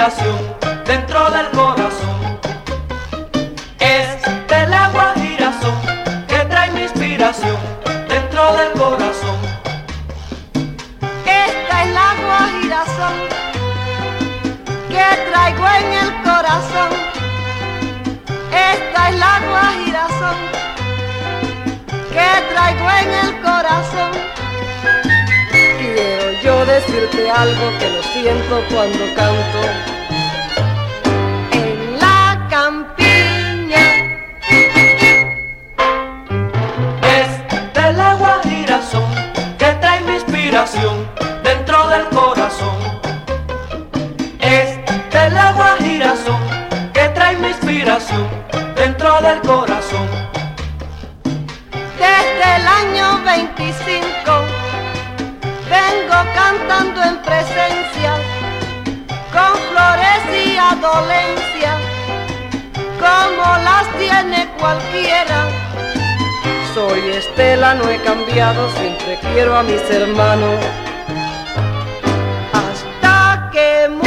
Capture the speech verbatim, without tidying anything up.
inspiración dentro del corazón. Es del agua girasol que trae mi inspiración dentro del corazón. Esta es la agua girasol que traigo en el corazón. Esta es la agua girasol que traigo en el corazón. Quiero yo decirte algo que lo siento cuando canto en la campiña. Es del agua girasol que trae mi inspiración dentro del corazón. Es del agua girasol que trae mi inspiración dentro del corazón. Desde el año veinticinco vengo cantando en presencia, con flores y adolencia, como las tiene cualquiera. Soy Estela, no he cambiado, siempre quiero a mis hermanos, hasta que